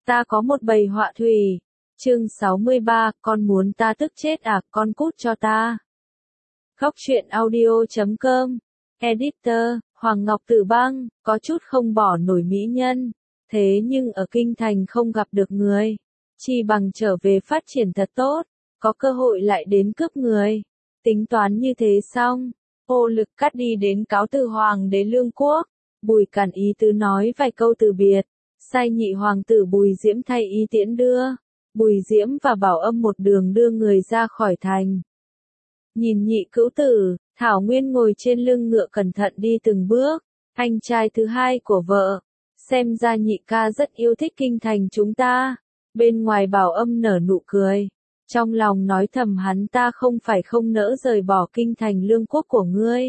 Ta có một bầy họa thủy. Chương 63, con muốn ta tức chết à, con cút cho ta. Góc truyện audio.com. Editor, Hoàng Ngọc Tử Băng, có chút không bỏ nổi mỹ nhân. Thế nhưng ở kinh thành không gặp được người. Chi bằng trở về phát triển thật tốt. Có cơ hội lại đến cướp người. Tính toán như thế xong. Ô Lực Cát đi đến cáo từ Hoàng đế Lương Quốc. Bùi Cản ý tứ nói vài câu từ biệt. Sai nhị hoàng tử Bùi Diễm thay ý tiễn đưa. Bùi Diễm và Bảo Âm một đường đưa người ra khỏi thành. Nhìn nhị cữu tử, Thảo Nguyên ngồi trên lưng ngựa cẩn thận đi từng bước. Anh trai thứ hai của vợ. Xem ra nhị ca rất yêu thích kinh thành chúng ta. Bên ngoài Bảo Âm nở nụ cười. Trong lòng nói thầm hắn ta không phải không nỡ rời bỏ kinh thành Lương Quốc của ngươi.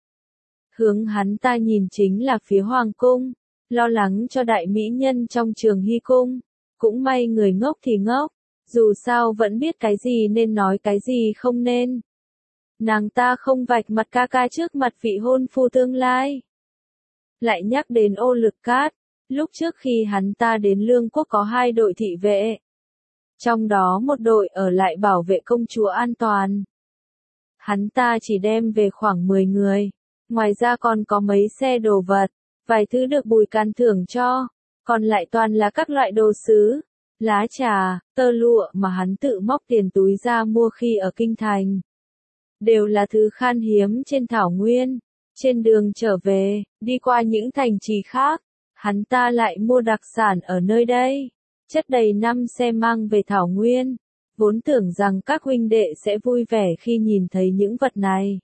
Hướng hắn ta nhìn chính là phía Hoàng cung. Lo lắng cho đại mỹ nhân trong Trường Hy cung. Cũng may người ngốc thì ngốc. Dù sao vẫn biết cái gì nên nói cái gì không nên. Nàng ta không vạch mặt ca ca trước mặt vị hôn phu tương lai. Lại nhắc đến Ô Lực Cát. Lúc trước khi hắn ta đến Lương Quốc có 2 đội thị vệ. Trong đó một đội ở lại bảo vệ công chúa an toàn. Hắn ta chỉ đem về khoảng 10 người. Ngoài ra còn có mấy xe đồ vật. Vài thứ được Bùi Càn thưởng cho. Còn lại toàn là các loại đồ sứ, lá trà, tơ lụa mà hắn tự móc tiền túi ra mua khi ở kinh thành. Đều là thứ khan hiếm trên thảo nguyên. Trên đường trở về, đi qua những thành trì khác, hắn ta lại mua đặc sản ở nơi đây. Chất đầy 5 xe mang về thảo nguyên. Vốn tưởng rằng các huynh đệ sẽ vui vẻ khi nhìn thấy những vật này.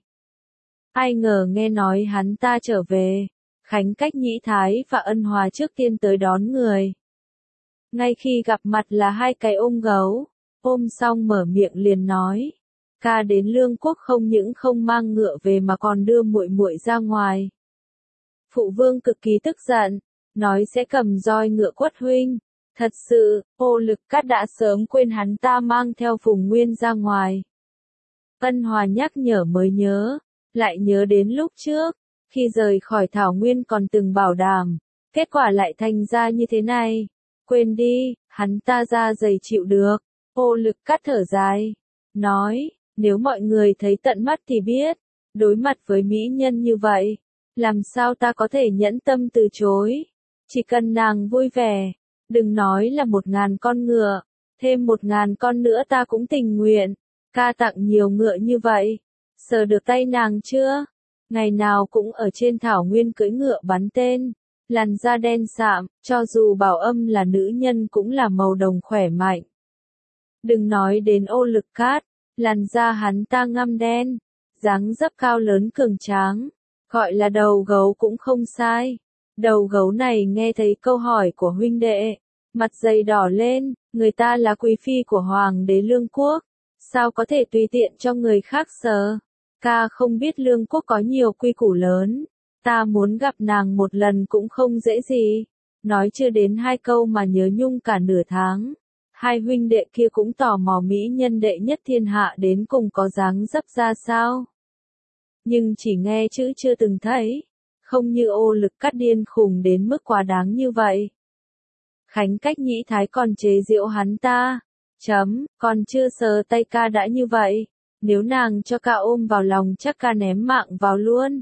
Ai ngờ nghe nói hắn ta trở về. Khánh Cách Nhĩ Thái và Ân Hòa trước tiên tới đón người. Ngay khi gặp mặt là 2 cái ôm gấu. Ôm xong mở miệng liền nói. Ca đến Lương Quốc không những không mang ngựa về mà còn đưa muội muội ra ngoài. Phụ vương cực kỳ tức giận. Nói sẽ cầm roi ngựa quất huynh. Thật sự, Ô Lực Cát đã sớm quên hắn ta mang theo Phùng Nguyên ra ngoài. Ân Hòa nhắc nhở mới nhớ. Lại nhớ đến lúc trước. Khi rời khỏi thảo nguyên còn từng bảo đảm. Kết quả lại thành ra như thế này. Quên đi, hắn ta ra dày chịu được. Ô Lực Cát thở dài. Nói, nếu mọi người thấy tận mắt thì biết. Đối mặt với mỹ nhân như vậy. Làm sao ta có thể nhẫn tâm từ chối. Chỉ cần nàng vui vẻ. Đừng nói là 1000 con ngựa. Thêm 1000 con nữa ta cũng tình nguyện. Ca tặng nhiều ngựa như vậy. Sờ được tay nàng chưa? Ngày nào cũng ở trên thảo nguyên cưỡi ngựa bắn tên. Làn da đen sạm, cho dù Bảo Âm là nữ nhân cũng là màu đồng khỏe mạnh. Đừng nói đến Ô Lực Cát, làn da hắn ta ngăm đen, dáng dấp cao lớn cường tráng, gọi là đầu gấu cũng không sai. Đầu gấu này nghe thấy câu hỏi của huynh đệ, mặt dày đỏ lên, người ta là quý phi của Hoàng đế Lương Quốc, sao có thể tùy tiện cho người khác sờ. Ca không biết Lương Quốc có nhiều quy củ lớn, ta muốn gặp nàng một lần cũng không dễ gì. Nói chưa đến 2 câu mà nhớ nhung cả nửa tháng. 2 huynh đệ kia cũng tò mò mỹ nhân đệ nhất thiên hạ đến cùng có dáng dấp ra sao. Nhưng chỉ nghe chữ chưa từng thấy, không như Ô Lực Cát điên khùng đến mức quá đáng như vậy. Khánh Cách Nhĩ Thái còn chế giễu hắn ta. Còn chưa sờ tay ca đã như vậy. Nếu nàng cho ca ôm vào lòng chắc ca ném mạng vào luôn.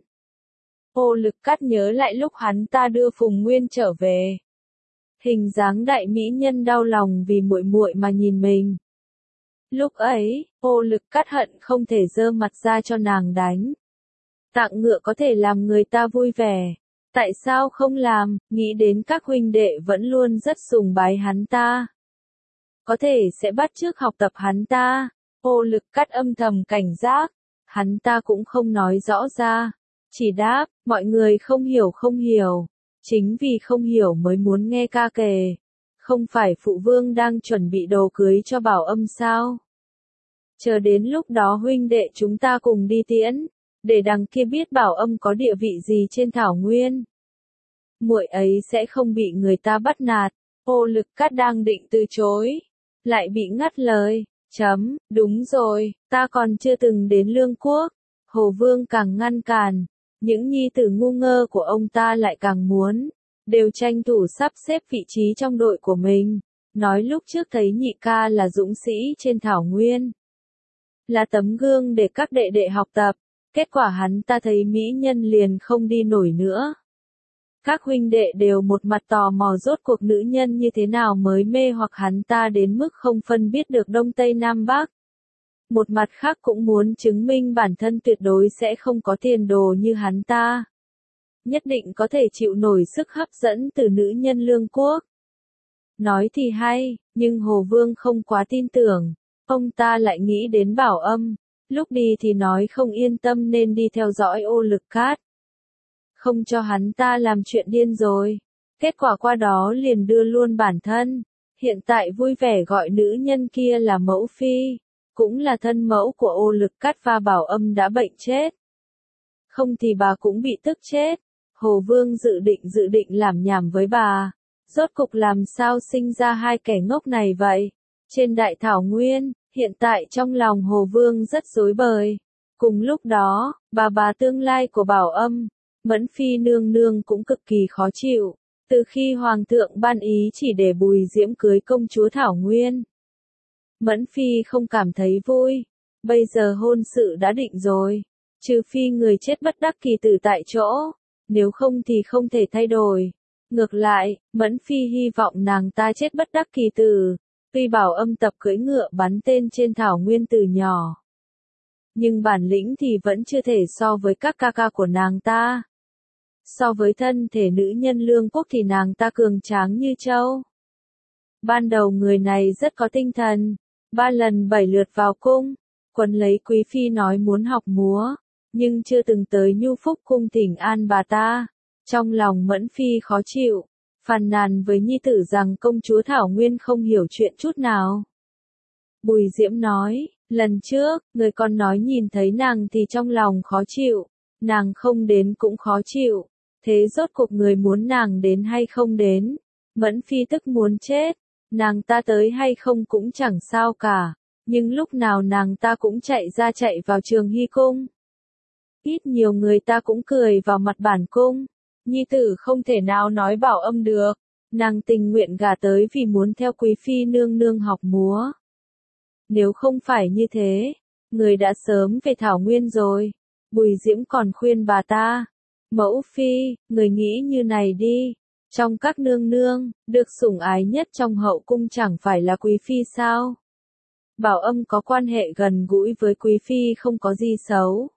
Ô Lực Cát nhớ lại lúc hắn ta đưa Phùng Nguyên trở về. Hình dáng đại mỹ nhân đau lòng vì muội muội mà nhìn mình. Lúc ấy, Ô Lực Cát hận không thể giơ mặt ra cho nàng đánh. Tặng ngựa có thể làm người ta vui vẻ. Tại sao không làm, nghĩ đến các huynh đệ vẫn luôn rất sùng bái hắn ta. Có thể sẽ bắt chước học tập hắn ta. Ô Lực Cát âm thầm cảnh giác. Hắn ta cũng không nói rõ ra. Chỉ đáp, mọi người không hiểu. Chính vì không hiểu mới muốn nghe ca kể. Không phải phụ vương đang chuẩn bị đồ cưới cho Bảo Âm sao? Chờ đến lúc đó huynh đệ chúng ta cùng đi tiễn. Để đằng kia biết Bảo Âm có địa vị gì trên thảo nguyên. Muội ấy sẽ không bị người ta bắt nạt. Ô Lực Cát đang định từ chối. Lại bị ngắt lời. Đúng rồi, ta còn chưa từng đến Lương Quốc. Hồ Vương càng ngăn cản. Những nhi tử ngu ngơ của ông ta lại càng muốn. Đều tranh thủ sắp xếp vị trí trong đội của mình. nói lúc trước thấy nhị ca là dũng sĩ trên thảo nguyên, là tấm gương để các đệ đệ học tập, kết quả hắn ta thấy mỹ nhân liền không đi nổi nữa. Các huynh đệ đều một mặt tò mò rốt cuộc nữ nhân như thế nào mới mê hoặc hắn ta đến mức không phân biết được Đông Tây Nam Bắc. Một mặt khác cũng muốn chứng minh bản thân tuyệt đối sẽ không có tiền đồ như hắn ta. Nhất định có thể chịu nổi sức hấp dẫn từ nữ nhân lương quốc. Nói thì hay, nhưng Hồ Vương không quá tin tưởng. Ông ta lại nghĩ đến Bảo Âm, lúc đi thì nói không yên tâm nên đi theo dõi Ô Lực Cát. Không cho hắn ta làm chuyện điên rồi. Kết quả qua đó liền đưa luôn bản thân. Hiện tại vui vẻ gọi nữ nhân kia là mẫu phi, cũng là thân mẫu của Ô Lực Cát và Bảo Âm đã bệnh chết. Không thì bà cũng bị tức chết. Hồ Vương dự định làm nhảm với bà. Rốt cục làm sao sinh ra hai kẻ ngốc này vậy? Trên đại thảo nguyên, hiện tại trong lòng Hồ Vương rất rối bời. Cùng lúc đó, bà tương lai của Bảo Âm, Mẫn Phi nương nương cũng cực kỳ khó chịu. Từ khi Hoàng thượng ban ý chỉ để Bùi Diễm cưới công chúa Thảo Nguyên, Mẫn Phi không cảm thấy vui. Bây giờ hôn sự đã định rồi. Trừ phi người chết bất đắc kỳ tử tại chỗ. Nếu không thì không thể thay đổi. Ngược lại, Mẫn Phi hy vọng nàng ta chết bất đắc kỳ tử. Tuy Bảo Âm tập cưỡi ngựa bắn tên trên thảo nguyên từ nhỏ, nhưng bản lĩnh thì vẫn chưa thể so với các ca ca của nàng ta. So với thân thể nữ nhân lương quốc thì nàng ta cường tráng như trâu. Ban đầu người này rất có tinh thần, 3 lần 7 lượt vào cung, quấn lấy quý phi nói muốn học múa, nhưng chưa từng tới Nhu Phúc cung thỉnh an bà ta. Trong lòng Mẫn Phi khó chịu, phàn nàn với nhi tử rằng công chúa Thảo Nguyên không hiểu chuyện chút nào. Bùi Diễm nói, lần trước, người còn nói nhìn thấy nàng thì trong lòng khó chịu, nàng không đến cũng khó chịu, thế rốt cuộc người muốn nàng đến hay không đến? Mẫn Phi tức muốn chết, nàng ta tới hay không cũng chẳng sao cả, nhưng lúc nào nàng ta cũng chạy vào Trường Hy cung. Ít nhiều người ta cũng cười vào mặt bản cung. Nhi tử không thể nào nói Bảo Âm được, nàng tình nguyện gả tới vì muốn theo quý phi nương nương học múa. Nếu không phải như thế, người đã sớm về Thảo Nguyên rồi. Bùi Diễm còn khuyên bà ta, mẫu phi, người nghĩ như này đi, trong các nương nương, được sủng ái nhất trong hậu cung chẳng phải là quý phi sao? Bảo Âm có quan hệ gần gũi với quý phi không có gì xấu.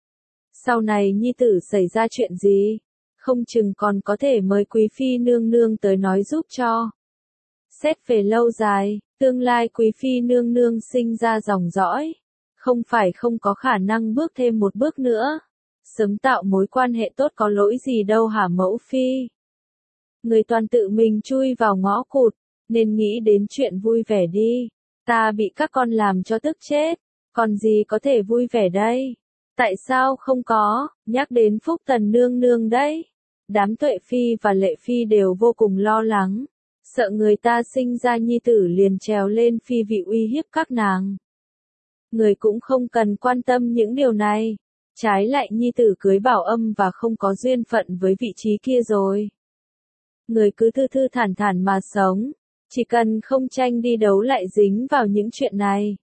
Sau này nhi tử xảy ra chuyện gì, không chừng còn có thể mời quý phi nương nương tới nói giúp cho. Xét về lâu dài, tương lai quý phi nương nương sinh ra dòng dõi, không phải không có khả năng bước thêm một bước nữa. Sớm tạo mối quan hệ tốt có lỗi gì đâu hả mẫu phi? Người toàn tự mình chui vào ngõ cụt, nên nghĩ đến chuyện vui vẻ đi. Ta bị các con làm cho tức chết, còn gì có thể vui vẻ đây? Tại sao không có, nhắc đến Phúc Tần nương nương đấy. Đám Tuệ Phi và Lệ Phi đều vô cùng lo lắng, sợ người ta sinh ra nhi tử liền trèo lên phi vị uy hiếp các nàng. Người cũng không cần quan tâm những điều này, trái lại nhi tử cưới Bảo Âm và không có duyên phận với vị trí kia rồi. Người cứ thư thư thản thản mà sống, chỉ cần không tranh đi đấu lại dính vào những chuyện này.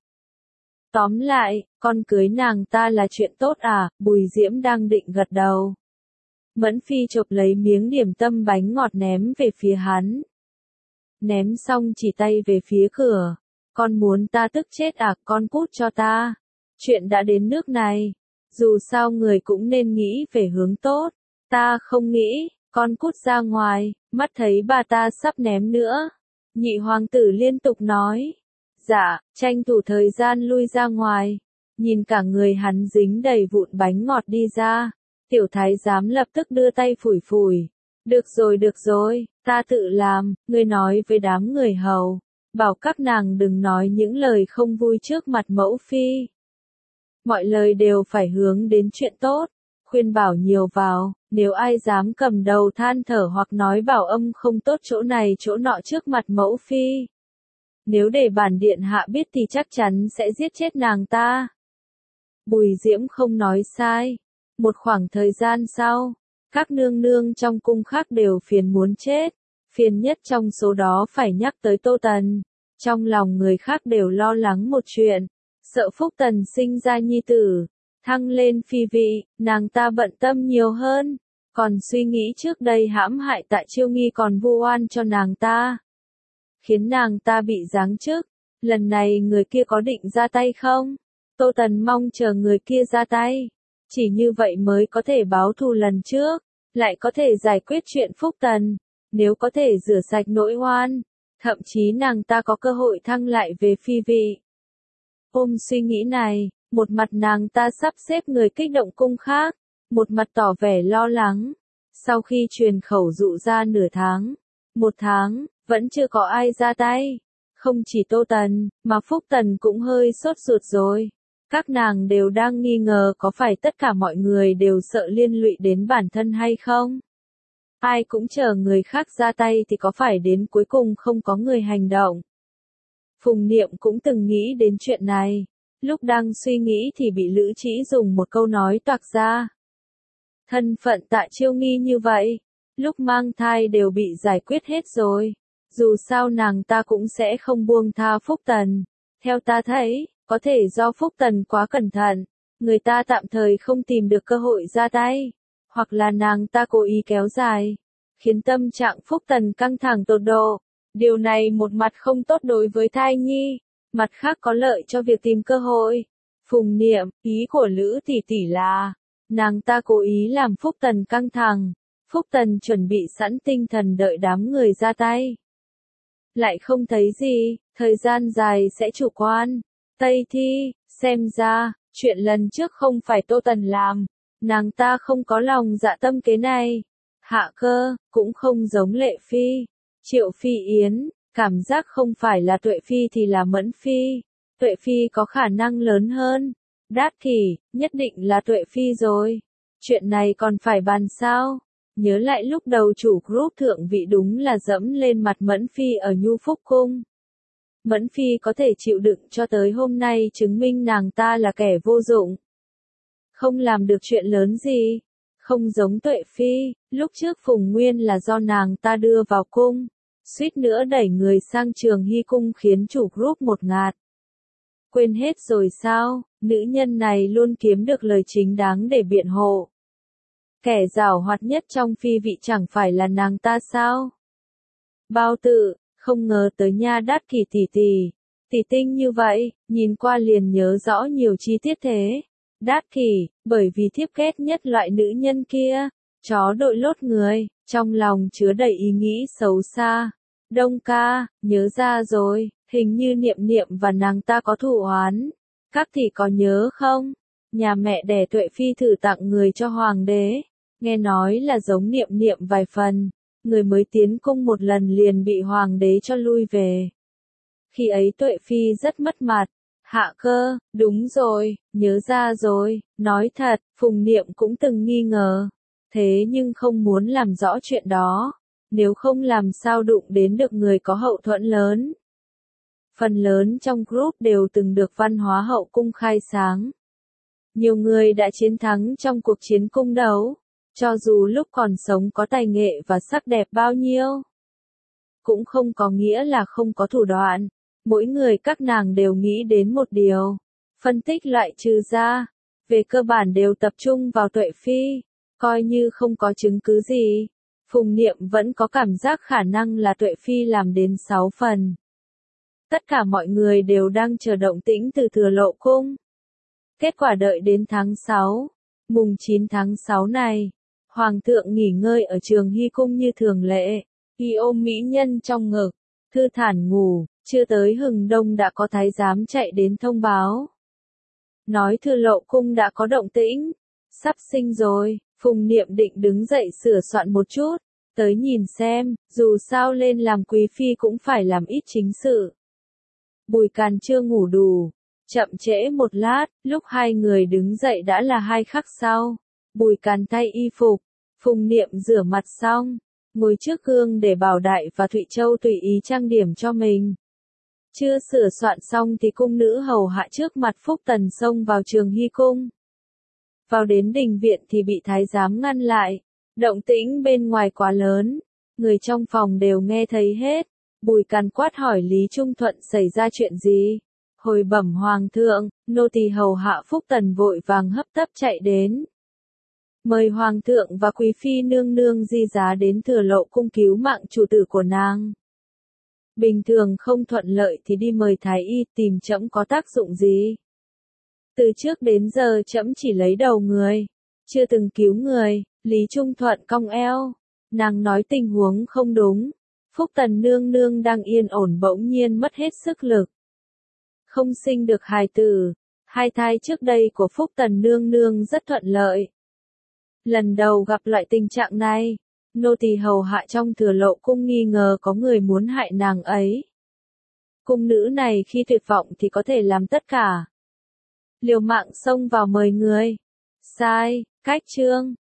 Tóm lại, con cưới nàng ta là chuyện tốt à? Bùi Diễm đang định gật đầu. Mẫn Phi chộp lấy miếng điểm tâm bánh ngọt ném về phía hắn. Ném xong chỉ tay về phía cửa. Con muốn ta tức chết à? Con cút cho ta. Chuyện đã đến nước này, dù sao người cũng nên nghĩ về hướng tốt. Ta không nghĩ, con cút ra ngoài. Mắt thấy bà ta sắp ném nữa, nhị hoàng tử liên tục nói. Dạ, tranh thủ thời gian lui ra ngoài. Nhìn cả người hắn dính đầy vụn bánh ngọt đi ra. Tiểu thái giám lập tức đưa tay phủi phủi. Được rồi, ta tự làm. Ngươi nói với đám người hầu, bảo các nàng đừng nói những lời không vui trước mặt mẫu phi. Mọi lời đều phải hướng đến chuyện tốt. Khuyên bảo nhiều vào, nếu ai dám cầm đầu than thở hoặc nói Bảo Âm không tốt chỗ này chỗ nọ trước mặt mẫu phi, nếu để bản điện hạ biết thì chắc chắn sẽ giết chết nàng ta. Bùi Diễm không nói sai. Một khoảng thời gian sau, các nương nương trong cung khác đều phiền muốn chết. Phiền nhất trong số đó phải nhắc tới Tô Tần. Trong lòng người khác đều lo lắng một chuyện, sợ Phúc Tần sinh ra nhi tử, thăng lên phi vị, nàng ta bận tâm nhiều hơn, còn suy nghĩ trước đây hãm hại Tạ Chiêu Nghi còn vu oan cho nàng ta, khiến nàng ta bị giáng chức. Lần này người kia có định ra tay không? Tô Tần mong chờ người kia ra tay, chỉ như vậy mới có thể báo thù lần trước, lại có thể giải quyết chuyện Phúc Tần, nếu có thể rửa sạch nỗi oan, thậm chí nàng ta có cơ hội thăng lại về phi vị. Ôm suy nghĩ này, một mặt nàng ta sắp xếp người kích động cung khác, một mặt tỏ vẻ lo lắng. Sau khi truyền khẩu dụ ra nửa tháng, một tháng, vẫn chưa có ai ra tay. Không chỉ Tô Tần, mà Phúc Tần cũng hơi sốt ruột rồi. Các nàng đều đang nghi ngờ có phải tất cả mọi người đều sợ liên lụy đến bản thân hay không? Ai cũng chờ người khác ra tay thì có phải đến cuối cùng không có người hành động? Phùng Niệm cũng từng nghĩ đến chuyện này. Lúc đang suy nghĩ thì bị Lữ Trĩ dùng một câu nói toạc ra. Thân phận Tạ Chiêu Nghi như vậy, lúc mang thai đều bị giải quyết hết rồi. Dù sao nàng ta cũng sẽ không buông tha Phúc Tần. Theo ta thấy, có thể do Phúc Tần quá cẩn thận, người ta tạm thời không tìm được cơ hội ra tay, hoặc là nàng ta cố ý kéo dài, khiến tâm trạng Phúc Tần căng thẳng tột độ. Điều này một mặt không tốt đối với thai nhi, mặt khác có lợi cho việc tìm cơ hội. Phùng Niệm, ý của Lữ tỷ tỷ là, nàng ta cố ý làm Phúc Tần căng thẳng, Phúc Tần chuẩn bị sẵn tinh thần đợi đám người ra tay. Lại không thấy gì, thời gian dài sẽ chủ quan. Tây Thi, xem ra, chuyện lần trước không phải Tô Tần làm, nàng ta không có lòng dạ tâm kế này. Hạ Cơ, cũng không giống Lệ Phi, Triệu Phi Yến, cảm giác không phải là Tuệ Phi thì là Mẫn Phi. Tuệ Phi có khả năng lớn hơn. Đát Kỷ, nhất định là Tuệ Phi rồi. Chuyện này còn phải bàn sao? Nhớ lại lúc đầu chủ group thượng vị đúng là dẫm lên mặt Mẫn Phi ở Nhu Phúc Cung. Mẫn Phi có thể chịu đựng cho tới hôm nay chứng minh nàng ta là kẻ vô dụng. Không làm được chuyện lớn gì. Không giống Tuệ Phi, lúc trước Phùng Nguyên là do nàng ta đưa vào cung, suýt nữa đẩy người sang Trường Hy Cung khiến chủ group một ngạt. Quên hết rồi sao, nữ nhân này luôn kiếm được lời chính đáng để biện hộ. Kẻ giảo hoạt nhất trong phi vị chẳng phải là nàng ta sao? Bao Tự, không ngờ tới nha Đát Kỷ tỷ tỷ, tỷ tinh như vậy, nhìn qua liền nhớ rõ nhiều chi tiết thế. Đát Kỷ, bởi vì thiếp ghét nhất loại nữ nhân kia, chó đội lốt người, trong lòng chứa đầy ý nghĩ xấu xa. Đông ca, nhớ ra rồi, hình như Niệm Niệm và nàng ta có thù oán. Các tỷ có nhớ không? Nhà mẹ đẻ Tuệ Phi thử tặng người cho hoàng đế, nghe nói là giống Niệm Niệm vài phần, người mới tiến cung một lần liền bị hoàng đế cho lui về. Khi ấy Tuệ Phi rất mất mặt. Hạ Cơ, đúng rồi, nhớ ra rồi, nói thật, Phùng Niệm cũng từng nghi ngờ, thế nhưng không muốn làm rõ chuyện đó, nếu không làm sao đụng đến được người có hậu thuẫn lớn. Phần lớn trong group đều từng được Văn Hóa Hậu Cung khai sáng. Nhiều người đã chiến thắng trong cuộc chiến cung đấu, cho dù lúc còn sống có tài nghệ và sắc đẹp bao nhiêu. Cũng không có nghĩa là không có thủ đoạn. Mỗi người các nàng đều nghĩ đến một điều, phân tích loại trừ ra, về cơ bản đều tập trung vào Tuệ Phi, coi như không có chứng cứ gì. Phùng Niệm vẫn có cảm giác khả năng là Tuệ Phi làm đến 6 phần. Tất cả mọi người đều đang chờ động tĩnh từ Thừa Lộ Cung. Kết quả đợi đến tháng 6, mùng 9 tháng 6 này, Hoàng thượng nghỉ ngơi ở Trường Hy Cung như thường lệ, y ôm mỹ nhân trong ngực, thư thản ngủ. Chưa tới hừng đông đã có thái giám chạy đến thông báo. Nói Thừa Lộ Cung đã có động tĩnh. Sắp sinh rồi, Phùng Niệm định đứng dậy sửa soạn một chút. Tới nhìn xem, dù sao lên làm quý phi cũng phải làm ít chính sự. Bùi Càn chưa ngủ đủ. Chậm trễ một lát, lúc hai người đứng dậy đã là 2 khắc sau. Bùi Càn thay y phục. Phùng Niệm rửa mặt xong. Ngồi trước gương để Bảo Đại và Thụy Châu tùy ý trang điểm cho mình. Chưa sửa soạn xong thì cung nữ hầu hạ trước mặt Phúc Tần xông vào Trường Hy Cung. Vào đến đình viện thì bị thái giám ngăn lại. Động tĩnh bên ngoài quá lớn. Người trong phòng đều nghe thấy hết. Bùi Càn quát hỏi Lý Trung Thuận xảy ra chuyện gì. Hồi bẩm hoàng thượng, nô tỳ hầu hạ Phúc Tần vội vàng hấp tấp chạy đến. Mời hoàng thượng và quý phi nương nương di giá đến Thừa Lộ cung cứu mạng chủ tử của nàng. Bình thường không thuận lợi thì đi mời thái y tìm trẫm có tác dụng gì. Từ trước đến giờ trẫm chỉ lấy đầu người, chưa từng cứu người. Lý Trung Thuận cong eo. Nàng nói tình huống không đúng. Phúc Tần nương nương đang yên ổn bỗng nhiên mất hết sức lực. Không sinh được hài tử. Hai thai trước đây của Phúc Tần nương nương rất thuận lợi. Lần đầu gặp loại tình trạng này, nô tỳ hầu hạ trong Thừa Lộ cung nghi ngờ có người muốn hại nàng ấy. Cung nữ này khi tuyệt vọng thì có thể làm tất cả. Liều mạng xông vào mời người. Sai, cách chương.